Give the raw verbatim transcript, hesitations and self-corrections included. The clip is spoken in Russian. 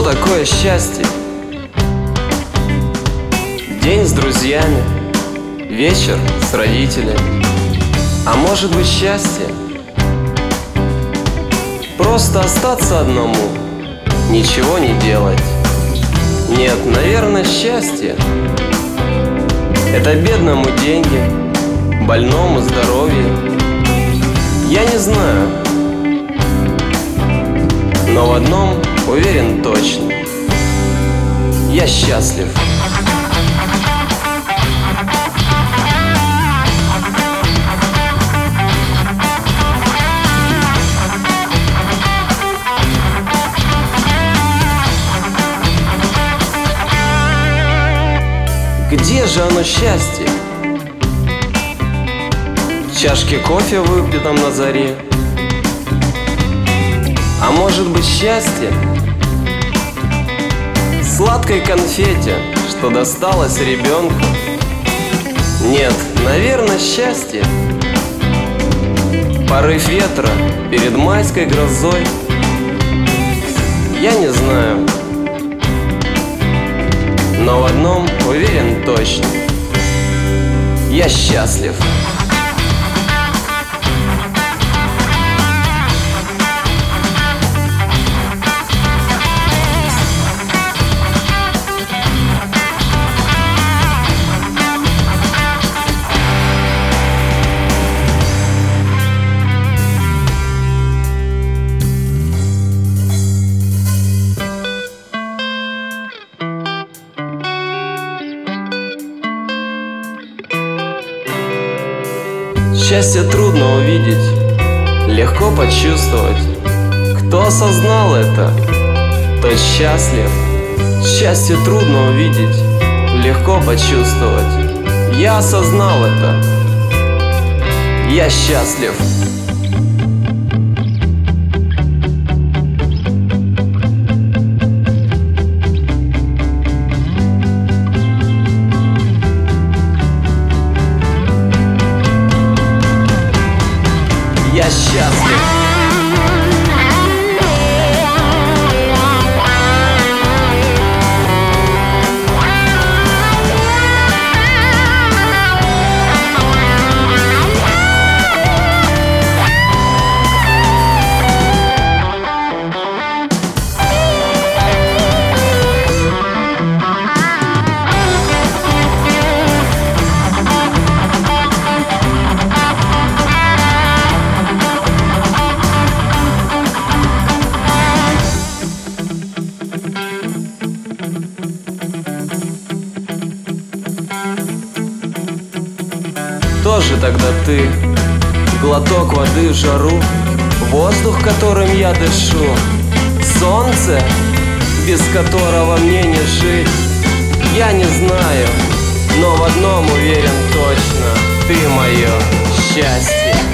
такое счастье? День с друзьями, вечер с родителями. А может быть, счастье? Просто остаться одному, ничего не делать. Нет, наверное, счастье — это бедному деньги, больному здоровье. Я не знаю, но в одном уверен точно: я счастлив. Где же оно, счастье? В чашке кофе, выпитом на заре? А может быть, счастье в сладкой конфете, что досталось ребенку? Нет, наверное, счастье — порыв ветра перед майской грозой. Я не знаю, но в одном уверен точно: я счастлив. Счастье трудно увидеть, легко почувствовать. Кто осознал это, тот счастлив. Счастье трудно увидеть, легко почувствовать. Я осознал это. Я счастлив. Я счастлив. Тоже тогда ты глоток воды в жару, воздух, которым я дышу, солнце, без которого мне не жить. Я не знаю, но в одном уверен точно: ты мое счастье.